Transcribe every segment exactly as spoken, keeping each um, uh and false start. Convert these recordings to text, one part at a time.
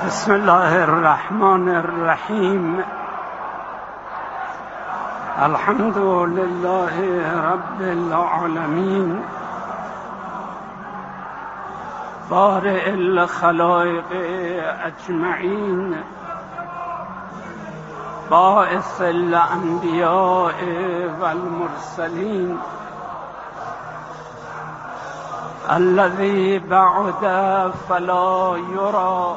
بسم الله الرحمن الرحیم. الحمد لله رب العالمین، بارئ الخلائق اجمعین، باعث الانبیاء والمرسلین، الذي بعد فلا يرى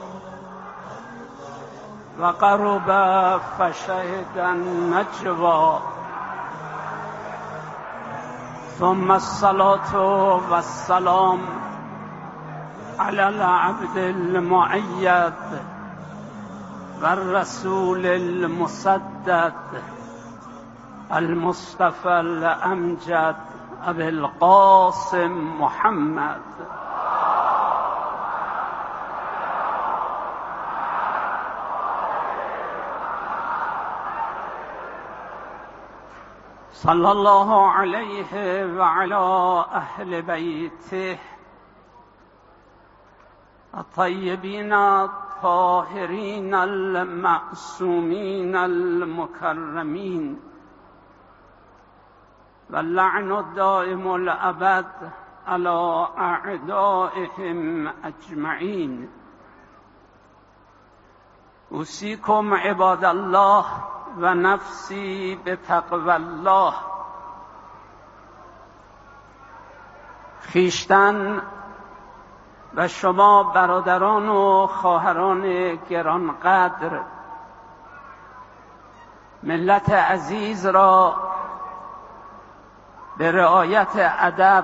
وقرب فشهد النجوى، ثم الصلاة والسلام على العبد المؤيد والرسول المسدد المصطفى الأمجد أبي القاسم محمد صلى الله عليه وعلى أهل بيته الطيبين الطاهرين المعصومين المكرمين، واللعن الدائم الأبد على أعدائهم أجمعين. أوصيكم عباد الله و نفسی به تقوی الله. خویشتن و شما برادران و خواهران گرانقدر، ملت عزیز را به رعایت ادب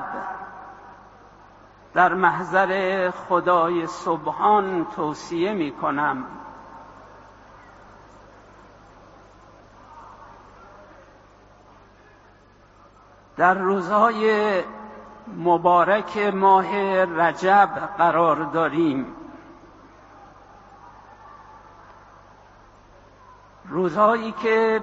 در محضر خدای سبحان توصیه می کنم. در روزهای مبارک ماه رجب قرار داریم، روزهایی که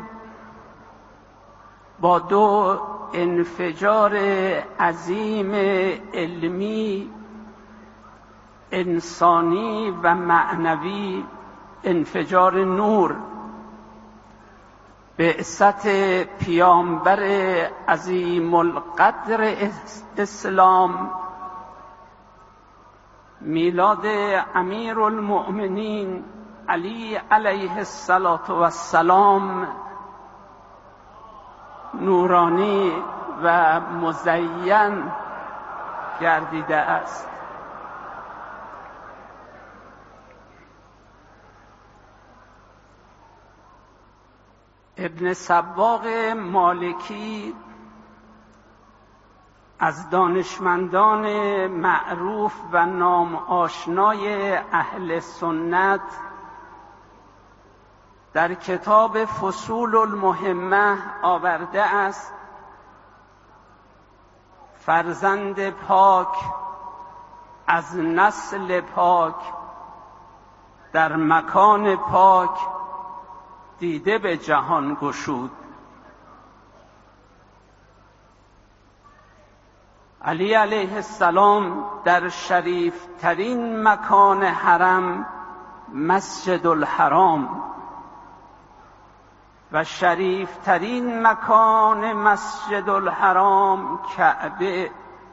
با دو انفجار عظیم علمی، انسانی و معنوی، انفجار نور، بعثت پیامبر عظیم القدر اسلام، میلاد امیر المؤمنین علی علیه السلام نورانی و مزین گردیده است. ابن سباق مالکی از دانشمندان معروف و نام آشنای اهل سنت در کتاب فصول المهمه آورده است: فرزند پاک از نسل پاک در مکان پاک دیده به جهان گشود. علی علیه السلام در شریف ترین مکان حرم، مسجد الحرام، و شریف ترین مکان مسجد الحرام، کعبه،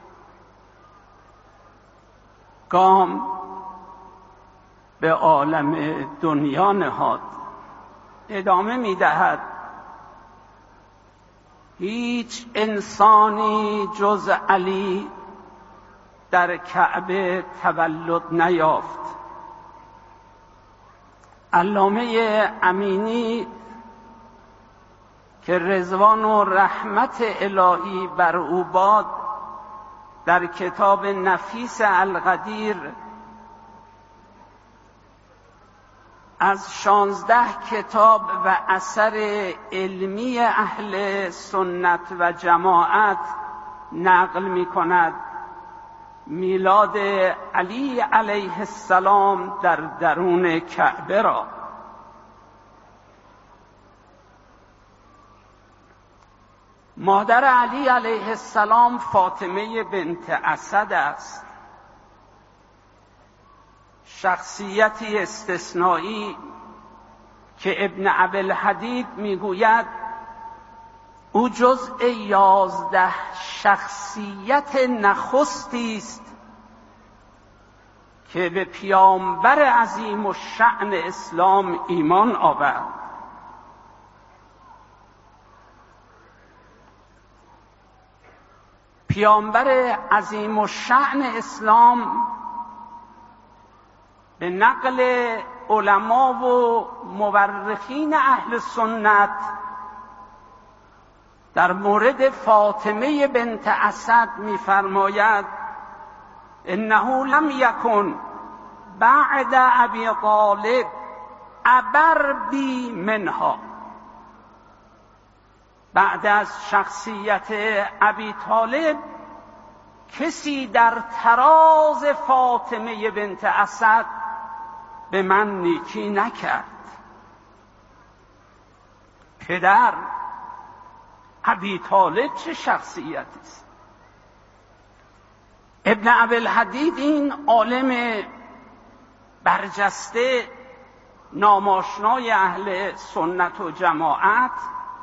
گام به عالم دنیا نهاد. ادامه می‌دهد: هیچ انسانی جز علی در کعبه تولد نیافت. علامه امینی که رضوان و رحمت الهی بر او باد، در کتاب نفیس القدیر از شانزده کتاب و اثر علمی اهل سنت و جماعت نقل می کند میلاد علی علیه السلام در درون کعبه را. مادر علی علیه السلام فاطمه بنت اسد است. شخصیتی استثنایی که ابن ابی‌الحدید میگوید او جزء یازده شخصیت نخستی است که به پیامبر عظیم الشأن اسلام ایمان آورد. پیامبر عظیم الشأن اسلام به نقل علما و مورخین اهل سنت در مورد فاطمه بنت اسد می‌فرماید انه لم یکن بعد ابی طالب ابر بی منها. بعد از شخصیت ابی طالب کسی در طراز فاطمه بنت اسد به من نیکی نکرد. پدر ابی طالب چه شخصیتی است؟ ابن ابی‌الحدید این عالم برجسته ناماشنای اهل سنت و جماعت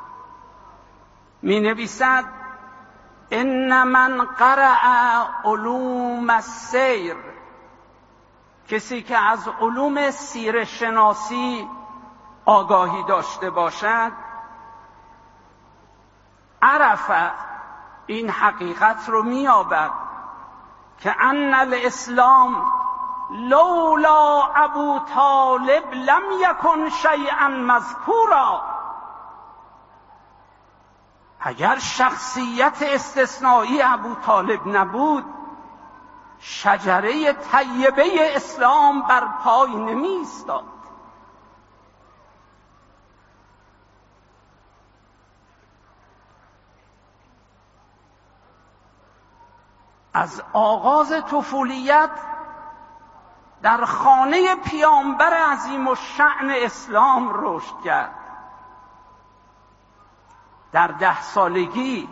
می نویسد ان من قرأ علوم السیر، کسی که از علوم سیره شناسی آگاهی داشته باشد، عرف، این حقیقت رو می‌یابد که ان الاسلام لولا ابو طالب لم یکن شیئا مذکورا. اگر شخصیت استثنایی ابو طالب نبود، شجره طیبه اسلام بر پای نمی ایستاد. از آغاز طفولیت در خانه پیامبر عظیم الشأن اسلام رشد کرد. در ده سالگی،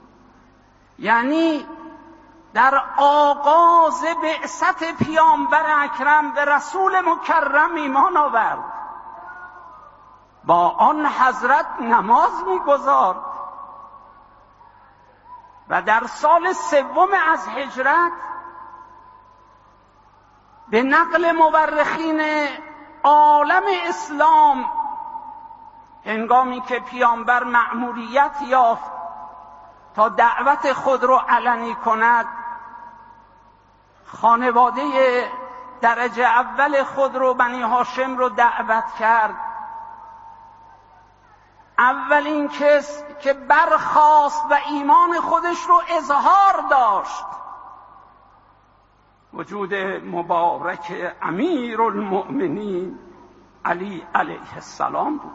یعنی در آغاز بعثت پیامبر اکرم به رسول مکرم ایمان آورد. با آن حضرت نماز می‌گزارد و در سال سوم از هجرت به نقل مورخین عالم اسلام، هنگامی که پیامبر مأموریت یافت تا دعوت خود را علنی کند، خانواده درجه اول خود رو، بنی هاشم رو دعوت کرد. اولین کس که برخاست و ایمان خودش رو اظهار داشت وجود مبارک امیرالمؤمنین علی علیه السلام بود.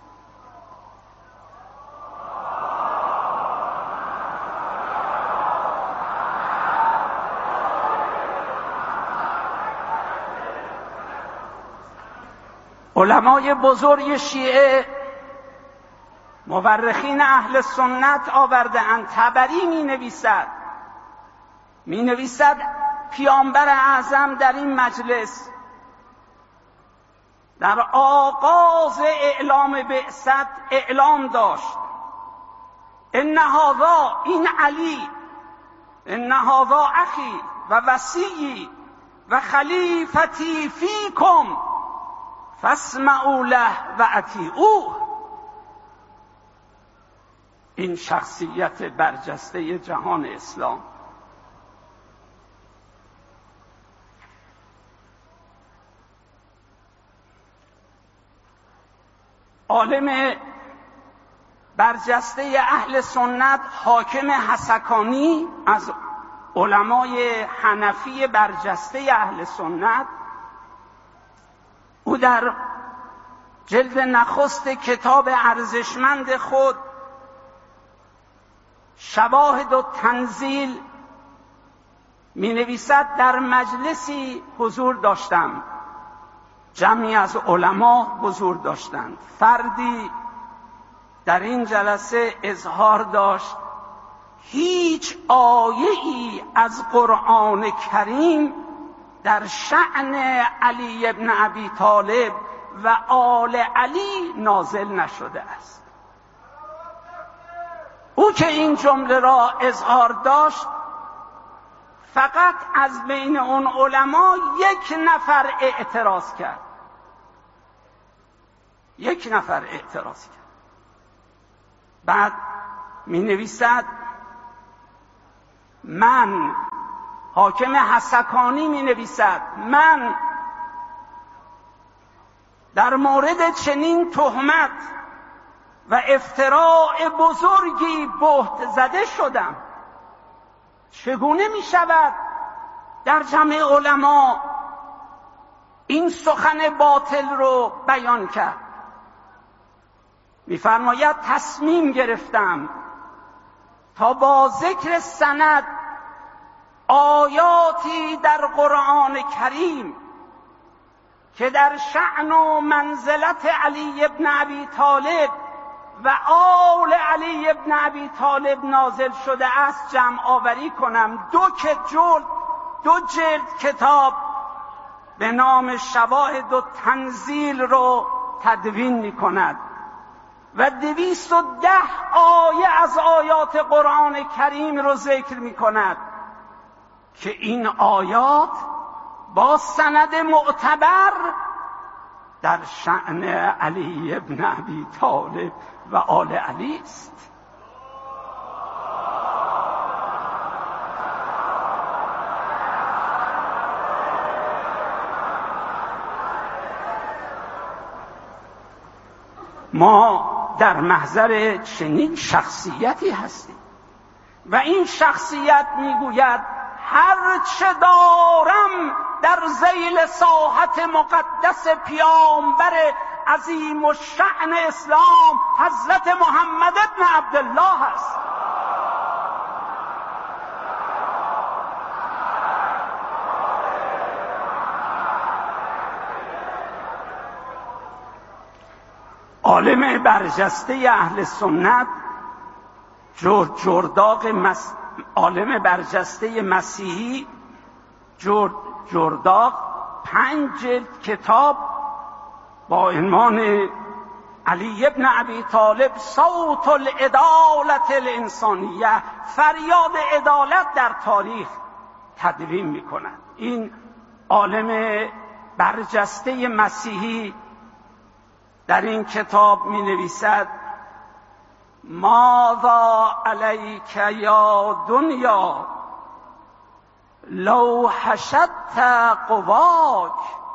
علمای بزرگ شیعه، مورخین اهل سنت آورده‌اند. طبری می نویسد می نویسد پیامبر اعظم در این مجلس در آغاز اعلام بعثت اعلام داشت ان هذا، این علی، ان هذا اخی و وصیی و خلیفتی فیکم فاسمعوا له و اطیعوه. این شخصیت برجسته جهان اسلام. عالم برجسته اهل سنت حاکم حسکانی از علمای حنفی برجسته اهل سنت، او در جلد نخست کتاب ارزشمند خود شواهد و تنزیل می نویسد در مجلسی حضور داشتم، جمعی از علما حضور داشتند. فردی در این جلسه اظهار داشت هیچ آیه‌ای از قرآن کریم در شأن علی ابن ابی طالب و آل علی نازل نشده است. او که این جمله را اظهار داشت، فقط از بین اون علما یک نفر اعتراض کرد. یک نفر اعتراض کرد. بعد می نویسد من، حاکم حسکانی می نویسد، من در مورد چنین تهمت و افتراء بزرگی بهت زده شدم. چگونه می شود در جمع علما این سخن باطل رو بیان کرد؟ می‌فرماید تصمیم گرفتم تا با ذکر سند آیاتی در قرآن کریم که در شأن و منزلت علی ابن ابی طالب و آل علی ابن ابی طالب نازل شده است جمع آوری کنم. دو جلد دو جلد کتاب به نام شواهد و تنزیل رو تدوین می کند و دویست و ده آیه از آیات قرآن کریم رو ذکر می کند که این آیات با سند معتبر در شأن علی ابن ابی طالب و آل علی است. ما در محضر چنین شخصیتی هستیم و این شخصیت میگوید هر چه دارم در ذیل ساحت مقدس پیامبر عظیم الشأن اسلام حضرت محمد ابن عبدالله است. عالم برجسته اهل سنت جورج جرداق مس... عالم برجسته مسیحی جورج جرداق پنج جلد کتاب با عنوان علی ابن ابی طالب صوت العدالت الانسانیه، فریاد عدالت در تاریخ، تدوین می‌کند. این عالم برجسته مسیحی در این کتاب می نویسد ماذا علیک یا دنیا لو حشدت قواک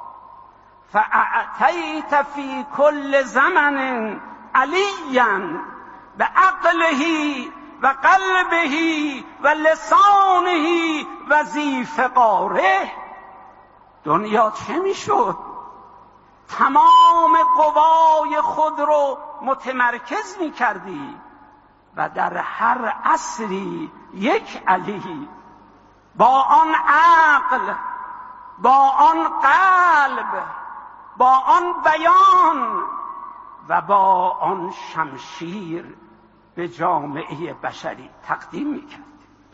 فاعطیت فی کل زمن علیا بعقله و قلبه و لسانه و ذی فقاره. دنیا چه می شد؟ تمام قوای خود رو متمرکز می کردی و در هر عصری یک علی با آن عقل، با آن قلب، با آن بیان و با آن شمشیر به جامعه بشری تقدیم می کرد.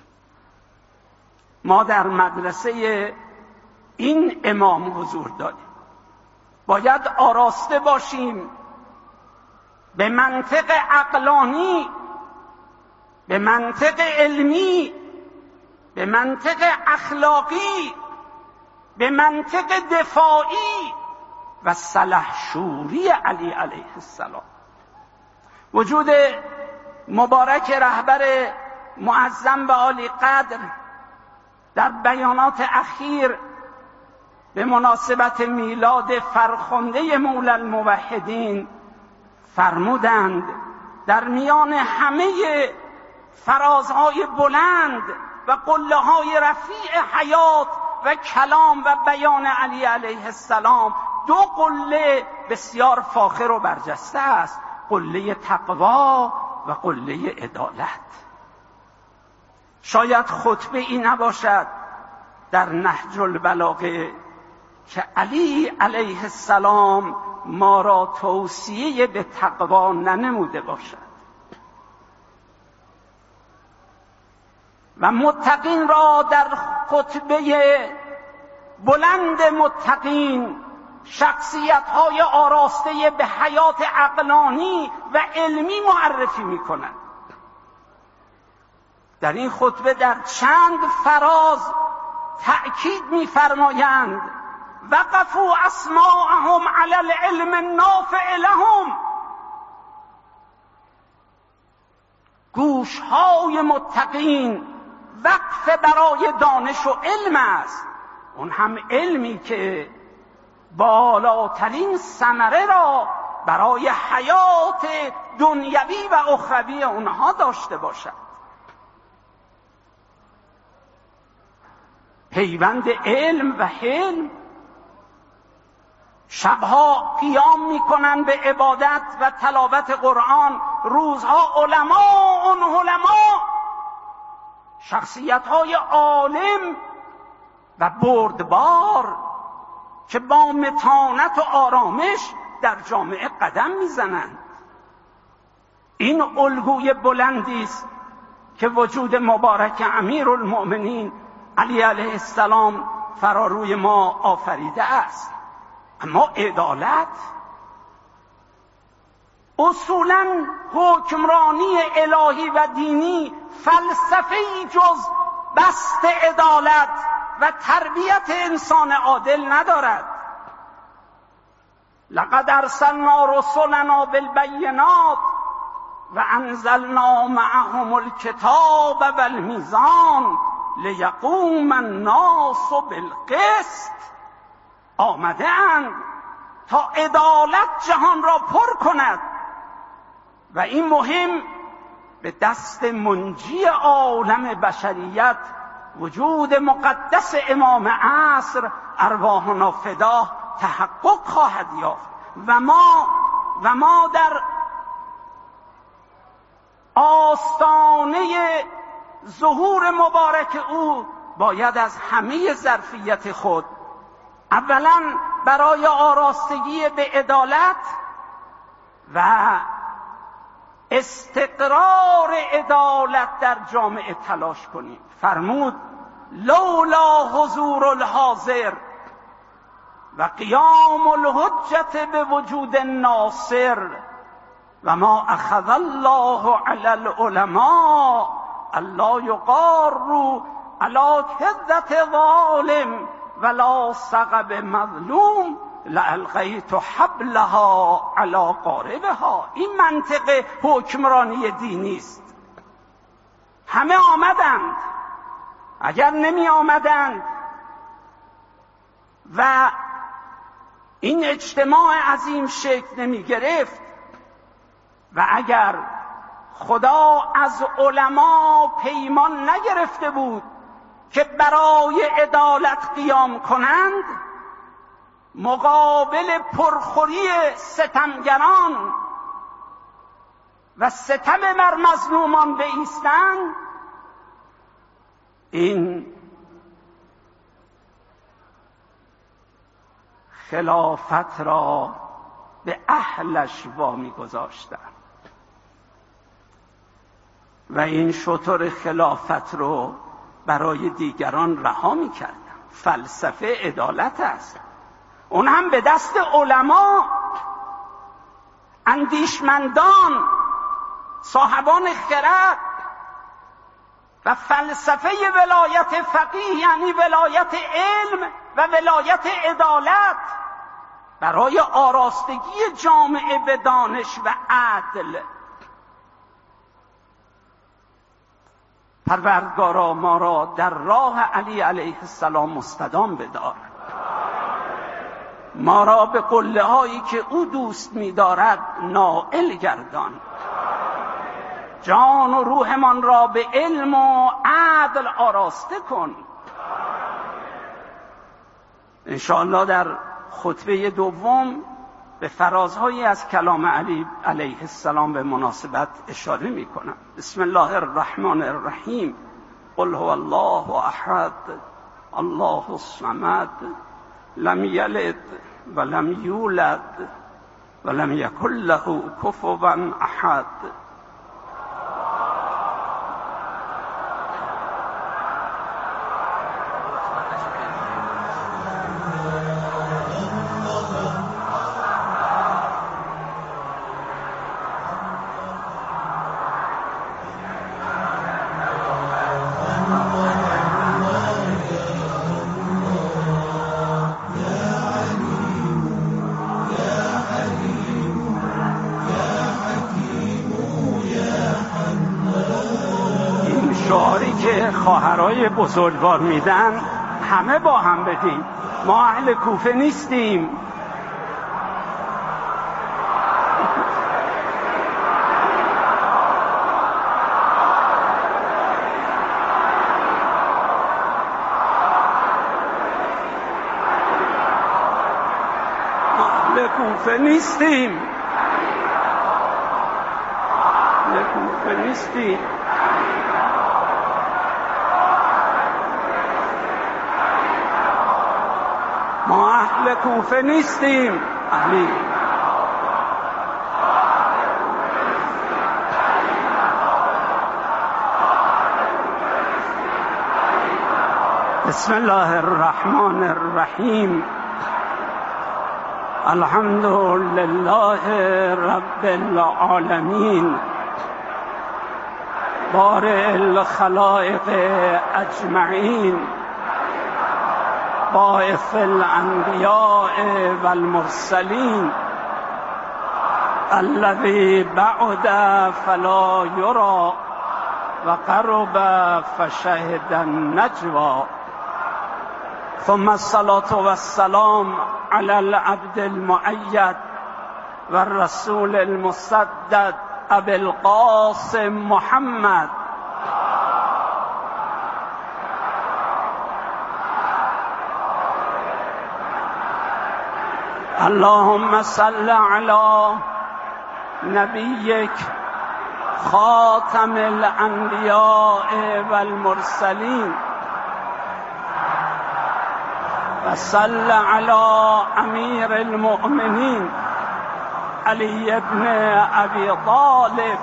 ما در مدرسه این امام حضور داریم. باید آراسته باشیم به منطق عقلانی، به منطق علمی، به منطق اخلاقی، به منطق دفاعی و سلحشوری علی علیه السلام. وجود مبارک رهبر معظم و عالی قدر در بیانات اخیر به مناسبت میلاد فرخنده مولا الموحدین فرمودند در میان همه فرازهای بلند و قله‌های رفیع حیات و کلام و بیان علی علیه السلام دو قله بسیار فاخر و برجسته است: قله تقوا و قله عدالت. شاید خطبه ای نباشد در نهج البلاغه که علی علیه السلام ما را توصیه به تقوا ننموده باشد و متقین را در خطبه بلند متقین، شخصیت‌های آراسته به حیات عقلانی و علمی معرفی می‌کنند. در این خطبه در چند فراز تأکید می‌فرمایند وقفوا اسماعهم علی العلم النافع لهم. گوش‌های متقین وقف برای دانش و علم است، اون هم علمی که بالاترین ثمره را برای حیات دنیوی و اخروی اونها داشته باشد. پیوند علم و حلم، شبها قیام میکنن به عبادت و تلاوت قرآن، روزها علماء اون علماء، شخصیت های عالم و بردبار که با متانت و آرامش در جامعه قدم میزنند. این الگوی بلندی است که وجود مبارک امیرالمؤمنین علی علیه السلام فراروی ما آفریده است. اما عدالت، اصولاً حکمرانی الهی و دینی فلسفه‌ای جز بست عدالت و تربیت انسان عادل ندارد. لقد ارسلنا رسلنا بالبینات و انزلنا معهم الکتاب والمیزان لیقوم الناس بالقسط. آمده اند تا عدالت جهان را پر کند و این مهم به دست منجی عالم بشریت، وجود مقدس امام عصر ارواحنا فداه، تحقق خواهد یافت. و ما و ما در آستانه ظهور مبارک او باید از همه ظرفیت خود، اولا برای آراستگی به عدالت و استقرار عدالت در جامعه تلاش کنیم. فرمود لولا حضور الحاضر و قیام الحجت به وجود الناصر و ما اخذ الله علی العلماء الله یقاروا علی کذة ظالم ولا ثغب مظلوم لالقیت حبلها علی قاربها. این منطق حکمرانی دینی است. همه آمدند، اگر نمی آمدند و این اجتماع عظیم شکل نمی گرفت و اگر خدا از علما پیمان نگرفته بود که برای عدالت قیام کنند، مقابل پرخوری ستمگران و ستم بر مظلومان بایستند، این خلافت را به اهلش وامی گذاشتند و این شتر خلافت رو برای دیگران رها می‌کردند. فلسفه عدالت است، اون هم به دست علما، اندیشمندان، صاحبان خرد. و فلسفه ولایت فقیه یعنی ولایت علم و ولایت عدالت برای آراستگی جامعه به دانش و عدل. پروردگارا ما را در راه علی علیه السلام مستدام بدار، ما را به قله هایی که او دوست می دارد نائل گردان، جان و روحمان را به علم و عدل آراسته کن. انشاءالله در خطبه دوم به فرازهایی از کلام علی علیه السلام به مناسبت اشاره می کنم. بسم الله الرحمن الرحیم. قل هو الله احد الله الصمد لم یلد ولم یولد ولم یکن له کفوا احد. خواهرای بزرگوار میدن همه با هم بدیم. ما اهل کوفه نیستیم. اهل کوفه نیستیم. اهل کوفه نیستیم. ما اهل کوفه نیستیم. علی بسم الله الرحمن الرحیم. الحمد لله رب العالمین بارئ الخلائق اجمعین باعث الانبیاء والمرسلین الذی بعد فلا یری و قرب فشهد النجوى ثم الصلاة والسلام على العبد المؤید والرسول المسدد ابي القاسم محمد اللهم صل على نبيك خاتم الانبیاء والمرسلین وصل على امیر المؤمنین علی بن ابی طالب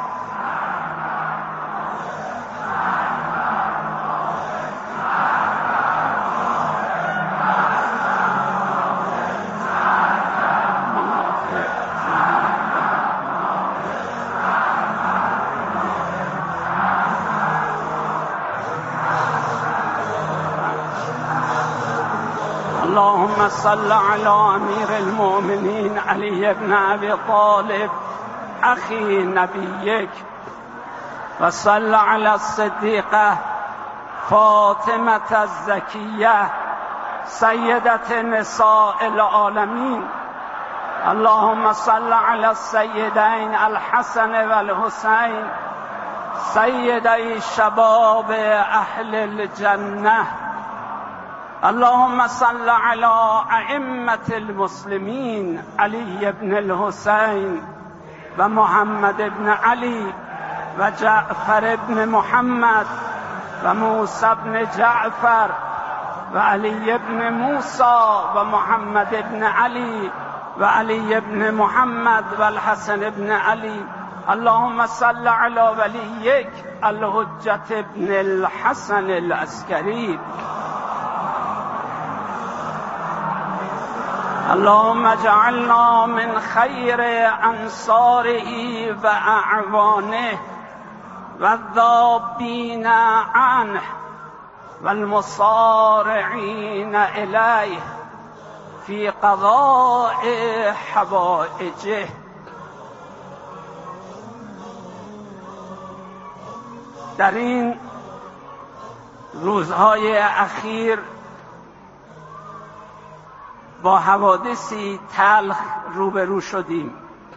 اللهم صل على امیر المؤمنین علی بن ابی طالب اخی نبیک و صل على الصدیقه فاطمه الزکیه سیدة نساء العالمین اللهم صل على السیدین الحسن والحسین سیدی شباب اهل الجنه اللهم صل على ائمة المسلمين علي بن الحسين ومحمد بن علي وجعفر بن محمد وموسى بن جعفر وعلي بن موسى ومحمد بن علي وعلي بن محمد والحسن بن علي اللهم صل على وليك الحجة بن الحسن العسكري اللهم اجعلنا من خير انصاره واعوانه والذابين عنه والمصارعين اليه في قضاء حوائجه. در این روزهای اخیر با حوادثی تلخ روبرو شدیم.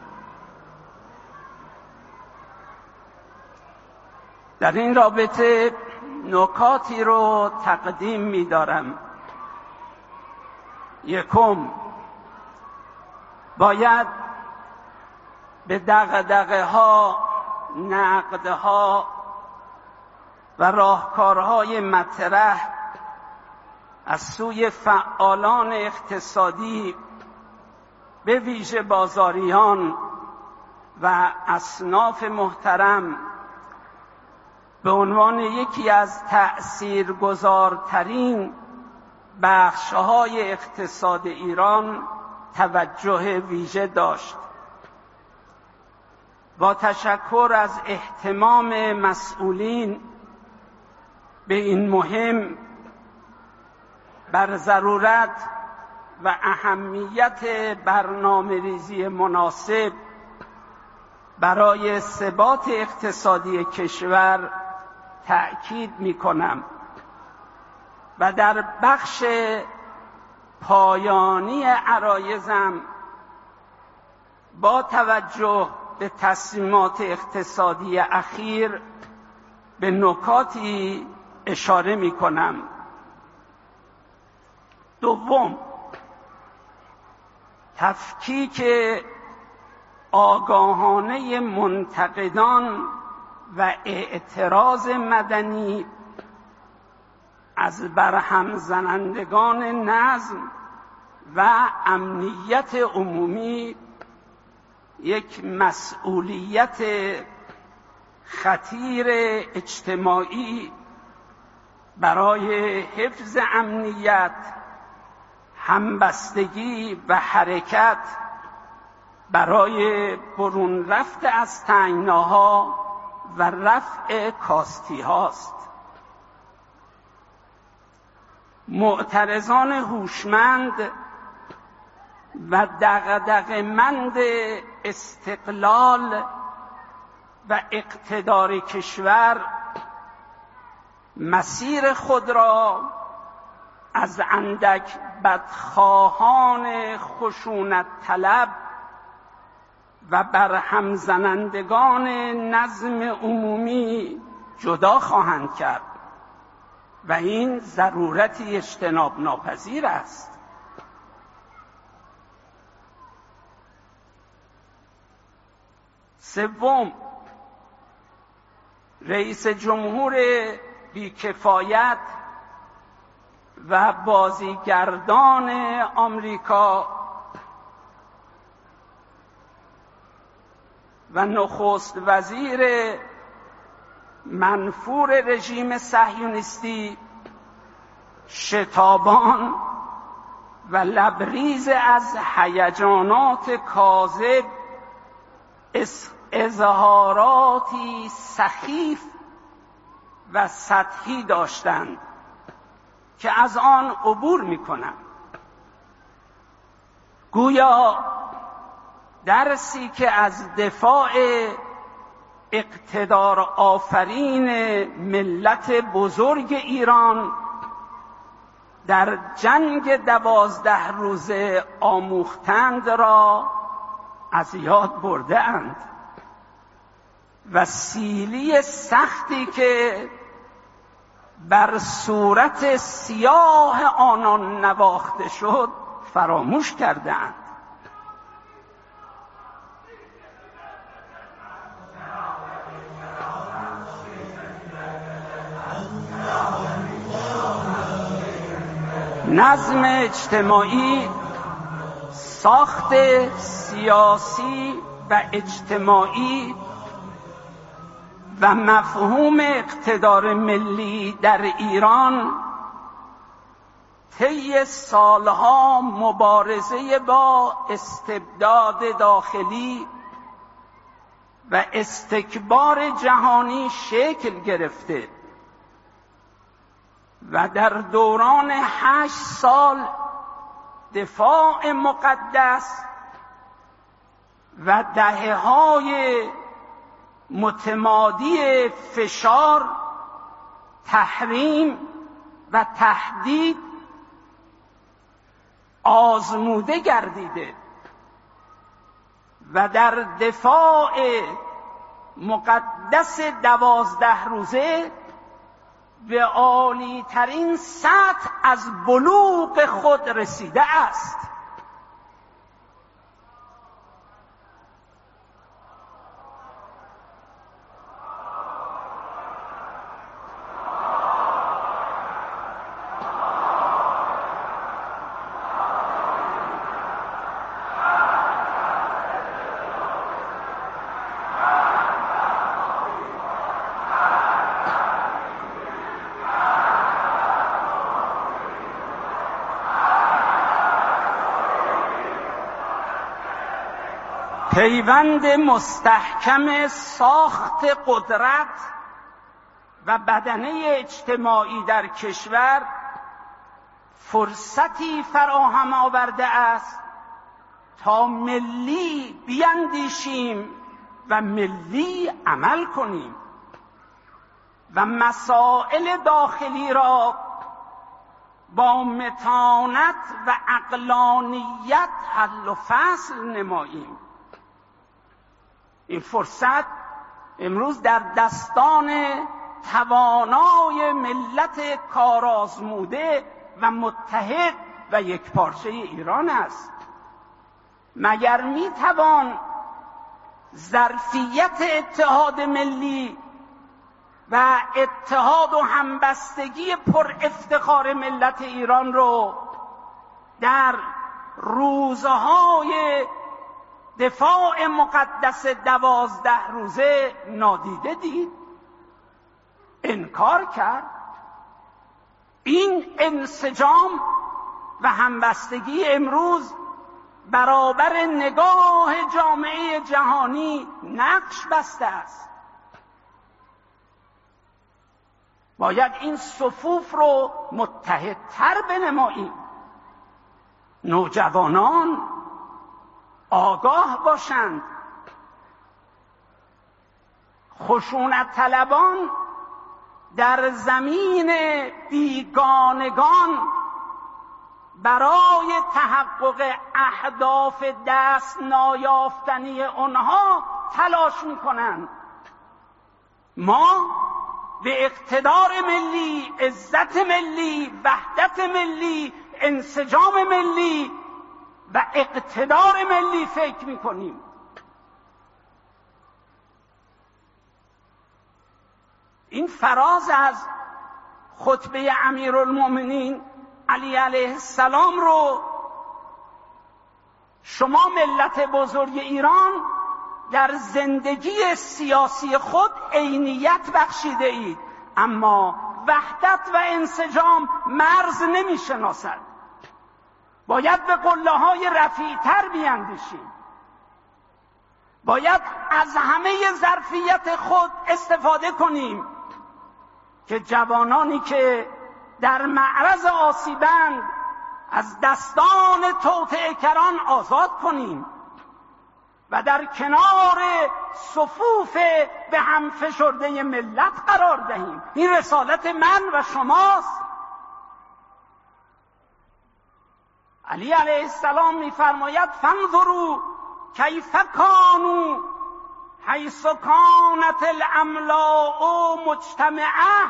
در این رابطه نکاتی رو تقدیم می دارم. یکم، باید به دغدغه ها، نقدها و راهکارهای مطرح از سوی فعالان اقتصادی به ویژه بازاریان و اصناف محترم به عنوان یکی از تأثیرگذارترین بخش‌های اقتصاد ایران توجه ویژه داشت. با تشکر از اهتمام مسئولین به این مهم بر ضرورت و اهمیت برنامه‌ریزی مناسب برای ثبات اقتصادی کشور تأکید می کنم و در بخش پایانی عرایزم با توجه به تصمیمات اقتصادی اخیر به نکاتی اشاره می کنم. دوم، تفکیک آگاهانه منتقدان و اعتراض مدنی از برهم زنندگان نظم و امنیت عمومی یک مسئولیت خطیر اجتماعی برای حفظ امنیت، همبستگی و حرکت برای برون رفت از تنگناها و رفع کاستی هاست. معترضان هوشمند و دغدغه‌مند استقلال و اقتدار کشور مسیر خود را از اندک بدخواهان خشونت طلب و برهم زنندگان نظم عمومی جدا خواهند کرد و این ضرورتی اجتناب ناپذیر است. سوم، رئیس جمهور بیکفایت و بازیگردان آمریکا و نخست وزیر منفور رژیم صهیونیستی شتابان و لبریز از هیجانات کاذب اظهاراتی سخیف و سطحی داشتند که از آن عبور می‌کنم. گویا درسی که از دفاع اقتدار آفرین ملت بزرگ ایران در جنگ دوازده روزه آموختند را از یاد برده اند و سیلی سختی که بر صورت سیاه آنان نواخته شد فراموش کردند. نظم اجتماعی، ساخت سیاسی و اجتماعی و مفهوم اقتدار ملی در ایران طی سالها مبارزه با استبداد داخلی و استکبار جهانی شکل گرفته و در دوران هشت سال دفاع مقدس و دهه‌های متمادی فشار، تحریم و تهدید آزموده گردیده و در دفاع مقدس دوازده روزه به عالی ترین سطح از بلوغ خود رسیده است. پیوند مستحکم ساخت قدرت و بدنه اجتماعی در کشور فرصتی فراهم آورده است تا ملی بیندیشیم و ملی عمل کنیم و مسائل داخلی را با متانت و عقلانیت حل و فصل نماییم. این فرصت امروز در دستان توانای ملت کارآزموده و متحد و یکپارچه ایران است. مگر میتوان ظرفیت اتحاد ملی و اتحاد و همبستگی پر افتخار ملت ایران رو در روزهای دفاع مقدس دوازده روزه نادیده دید؟ انکار کرد. این انسجام و همبستگی امروز برابر نگاه جامعه جهانی نقش بسته است. باید این صفوف رو متحدتر بنماییم. نوجوانان آگاه باشند. خشونت طلبان در زمین بیگانگان برای تحقق اهداف دست نایافتنی آنها تلاش میکنند. ما به اقتدار ملی، عزت ملی، وحدت ملی، انسجام ملی و اقتدار ملی فکر میکنیم. این فراز از خطبه امیرالمومنین علی علیه السلام رو شما ملت بزرگ ایران در زندگی سیاسی خود عینیت بخشیده اید، اما وحدت و انسجام مرز نمی شناسد. باید به قله‌های رفیع‌تر بیاندیشیم. باید از همه ظرفیت خود استفاده کنیم که جوانانی که در معرض آسیبند از دستان توطئه‌گران آزاد کنیم و در کنار صفوف به هم فشرده ملت قرار دهیم. این رسالت من و شماست. علی علیه السلام می‌فرماید فانظروا کیف کانوا حیث کانت الاملاء مجتمعه.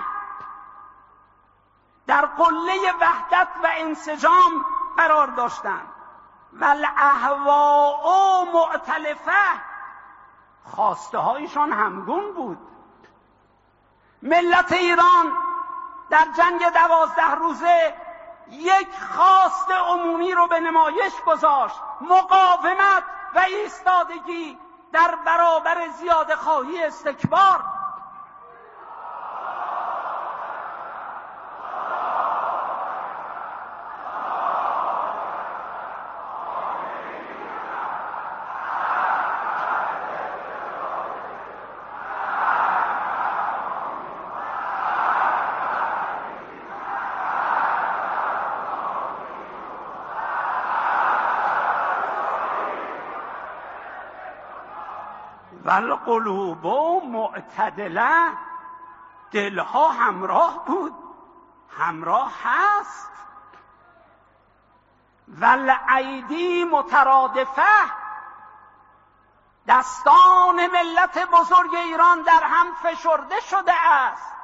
در قله وحدت و انسجام قرار داشتند و الاهواء مؤتلفه. خواسته هایشان همگون بود. ملت ایران در جنگ دوازده روزه یک خواست عمومی رو به نمایش گذاشت: مقاومت و ایستادگی در برابر زیاده خواهی استکبار. والقلوب معتدله. دلها همراه بود، همراه هست. والایدی مترادفه. دستان ملت بزرگ ایران در هم فشرده شده است.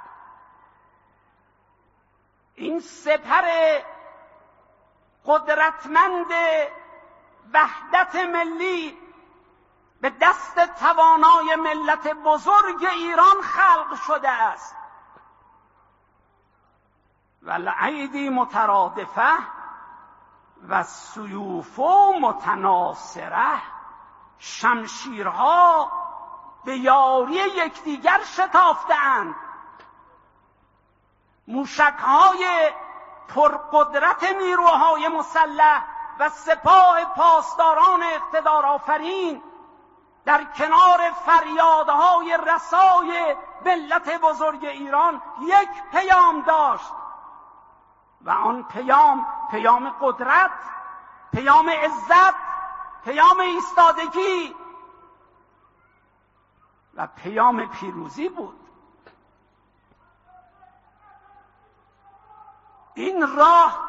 این سپر قدرتمند وحدت ملی به دست توانای ملت بزرگ ایران خلق شده است. والایدی مترادفه و السیوف متناصره. شمشیرها به یاری یکدیگر شتافته‌اند. موشک‌های پرقدرت نیروهای مسلح و سپاه پاسداران اقتدار آفرین در کنار فریادهای رسای ملت بزرگ ایران یک پیام داشت و آن پیام پیام قدرت، پیام عزت، پیام ایستادگی و پیام پیروزی بود. این راه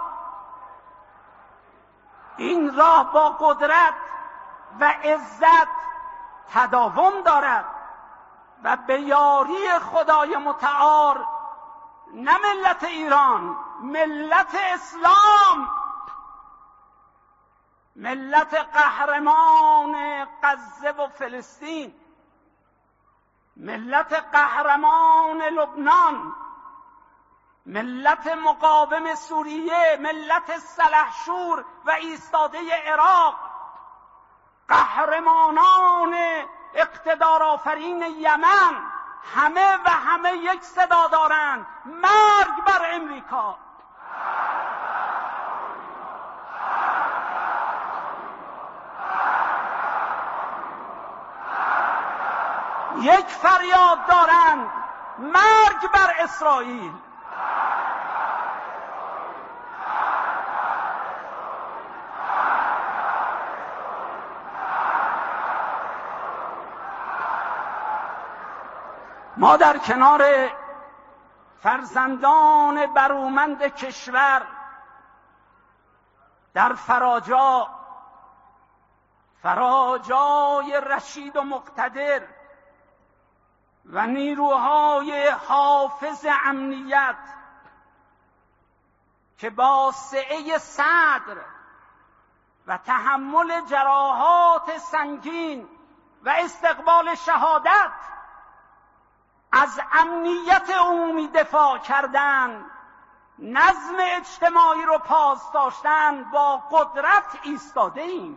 این راه با قدرت و عزت تداوم دارد و به یاری خدای متعال نه ملت ایران، ملت اسلام، ملت قهرمان غزه و فلسطین، ملت قهرمان لبنان، ملت مقاوم سوریه، ملت سلحشور و ایستاده عراق، قهرمانان اقتدارآفرین یمن، همه و همه یک صدا دارند: مرگ بر امریکا. یک فریاد دارند: مرگ بر اسرائیل. ما در کنار فرزندان برومند کشور در فراجا فراجای رشید و مقتدر و نیروهای حافظ امنیت که با سعه صدر و تحمل جراحات سنگین و استقبال شهادت از امنیت عمومی دفاع کردند، نظم اجتماعی رو پاس داشتن، با قدرت ایستاده ایم.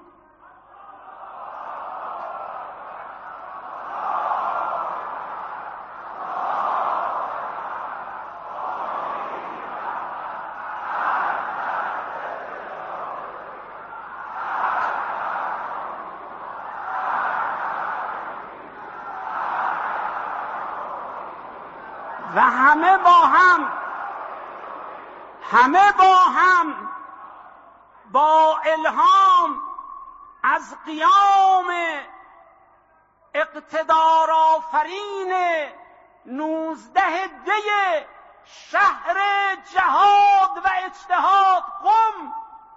و همه با هم همه با هم با الهام از قیام اقتدارآفرین نوزده دی شهر جهاد و اجتهاد قم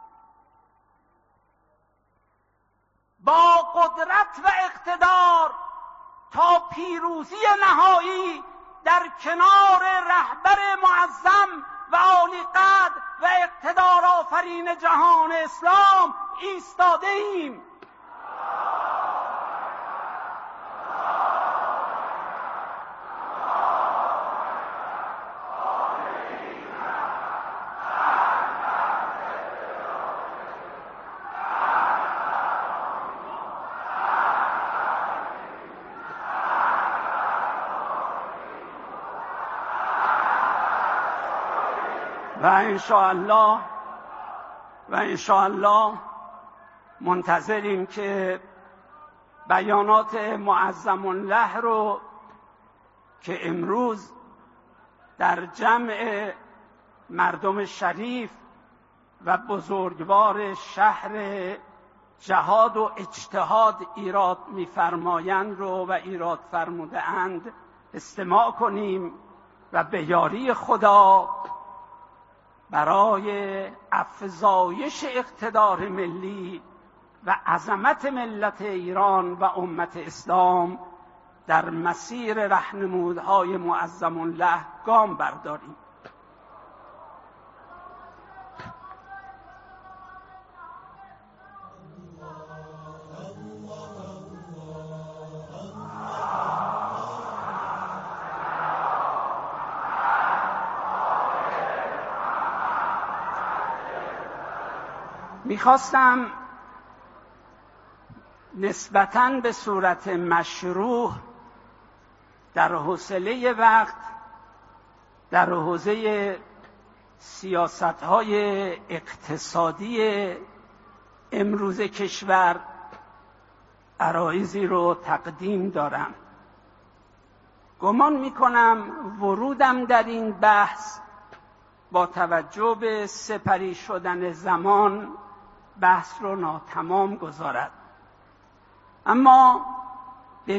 با قدرت و اقتدار تا پیروزی نهایی در کنار رهبر معظم و عالیقدر و اقتدارآفرین جهان اسلام ایستاده ایم. و انشاءالله و انشاءالله منتظریم که بیانات معظم الله رو که امروز در جمع مردم شریف و بزرگوار شهر جهاد و اجتهاد ایراد می‌فرمایند رو و ایراد فرموده اند استماع کنیم و به یاری خدا برای افزایش اقتدار ملی و عظمت ملت ایران و امت اسلام در مسیر راهنمودهای معظم الله گام برداریم. میخواستم نسبتاً به صورت مشروع در حوصله وقت در حوزه سیاست‌های اقتصادی امروز کشور عرایضی رو تقدیم دارم. گمان میکنم ورودم در این بحث با توجه به سپری شدن زمان بحث رو ناتمام گذارد، اما به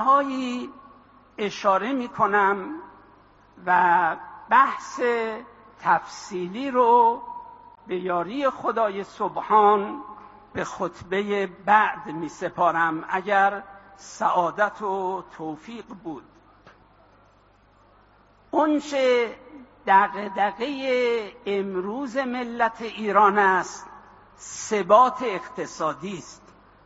محورهایی اشاره می کنم و بحث تفصیلی رو به یاری خدای سبحان به خطبه بعد می سپارم اگر سعادت و توفیق بود. اونچه دغدغه امروز ملت ایران است ثبات اقتصادی است.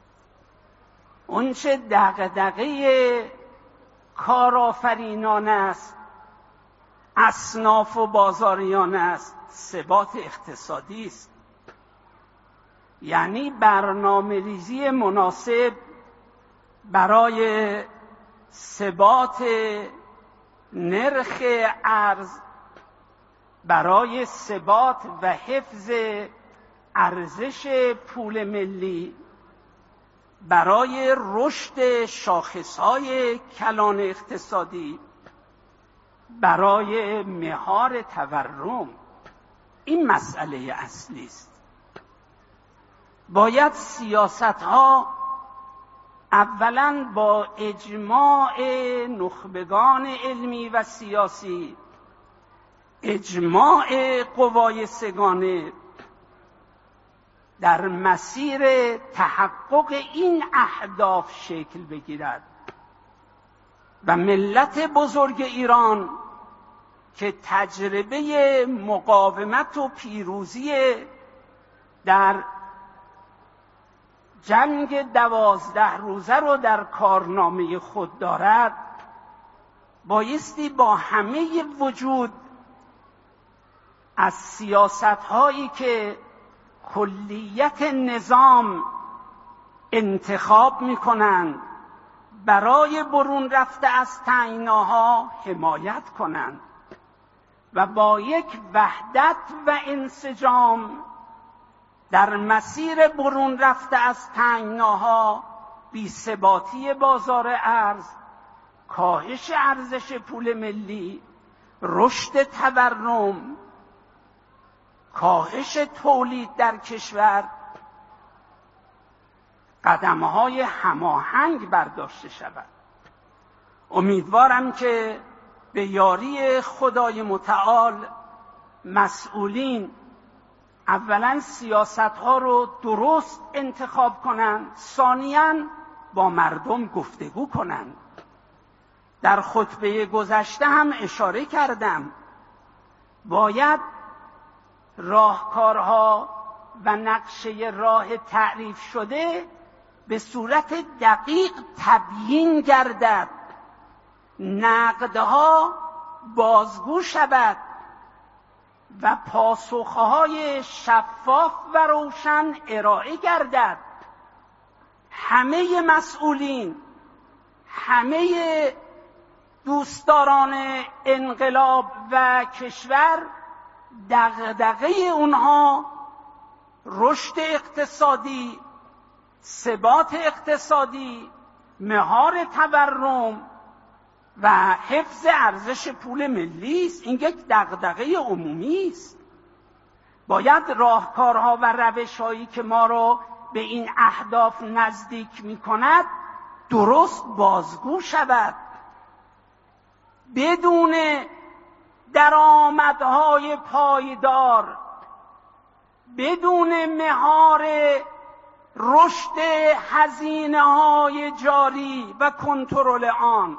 اونچه دغدغه کارآفرینان است، اصناف و بازاریان است، ثبات اقتصادی است. یعنی برنامه‌ریزی مناسب برای ثبات نرخ ارز، برای ثبات و حفظ ارزش پول ملی، برای رشد شاخص‌های کلان اقتصادی، برای مهار تورم، این مسئله اصلی است. باید سیاست‌ها اولاً با اجماع نخبگان علمی و سیاسی، اجماع قوای سگانه در مسیر تحقق این اهداف شکل بگیرد و ملت بزرگ ایران که تجربه مقاومت و پیروزی در جنگ دوازده روزه رو در کارنامه خود دارد، بایستی با همه وجود از سیاست‌هایی که کلیت نظام انتخاب می‌کنند برای برون رفته از تنگناها حمایت کنند و با یک وحدت و انسجام در مسیر برون رفته از تنگناها، بی‌ثباتی بازار ارز، کاهش ارزش پول ملی، رشد تورم، کاهش تولید در کشور، قدم‌های هماهنگ برداشته شود. امیدوارم که به یاری خدای متعال مسئولین اولا سیاست‌ها رو درست انتخاب کنند، ثانیاً با مردم گفتگو کنند. در خطبه گذشته هم اشاره کردم باید راهکارها و نقشه راه تعریف شده به صورت دقیق تبیین گردد، نقدها بازگو شود و پاسخهای شفاف و روشن ارائه گردد. همه مسئولین، همه دوستداران انقلاب و کشور، دغدغه اونها رشد اقتصادی، ثبات اقتصادی، مهار تورم و حفظ ارزش پول ملی است. این یک دغدغه عمومی است. باید راهکارها و روش‌هایی که ما را به این اهداف نزدیک می‌کند درست بازگو شود، بدون درآمدهای پایدار، بدون مهار رشد هزینه‌های جاری و کنترل آن،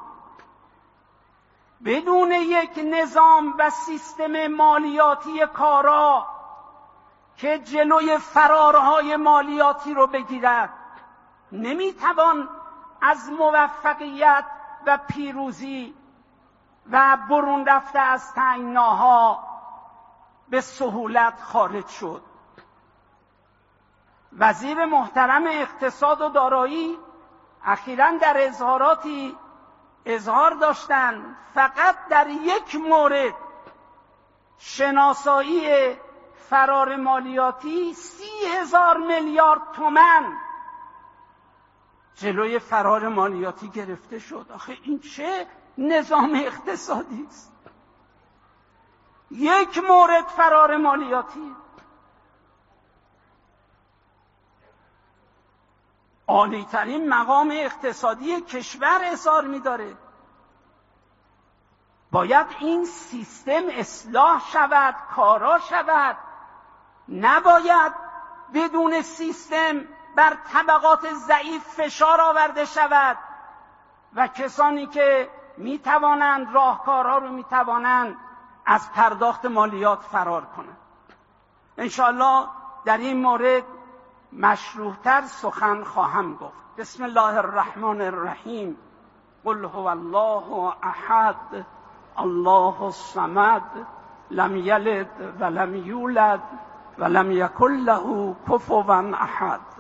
بدون یک نظام و سیستم مالیاتی کارا که جلوی فرارهای مالیاتی رو بگیرد، نمیتوان از موفقیت و پیروزی و برون رفته از تنگناها به سهولت خارج شد. وزیر محترم اقتصاد و دارایی اخیراً در اظهاراتی اظهار داشتند فقط در یک مورد، شناسایی فرار مالیاتی، سی هزار میلیارد تومان جلوی فرار مالیاتی گرفته شد. آخه این چه نظام اقتصادی است؟ یک مورد فرار مالیاتی. عالی‌ترین مقام اقتصادی کشور اظهار می‌داره. باید این سیستم اصلاح شود، کارا شود. نباید بدون سیستم بر طبقات ضعیف فشار آورده شود و کسانی که میتوانند راهکارها رو میتوانند از پرداخت مالیات فرار کنند. انشاءالله در این مورد مشروحتر سخن خواهم گفت. بسم الله الرحمن الرحیم. قل هو الله احد الله الصمد لم یلد ولم یولد ولم یکن له کفوا احد.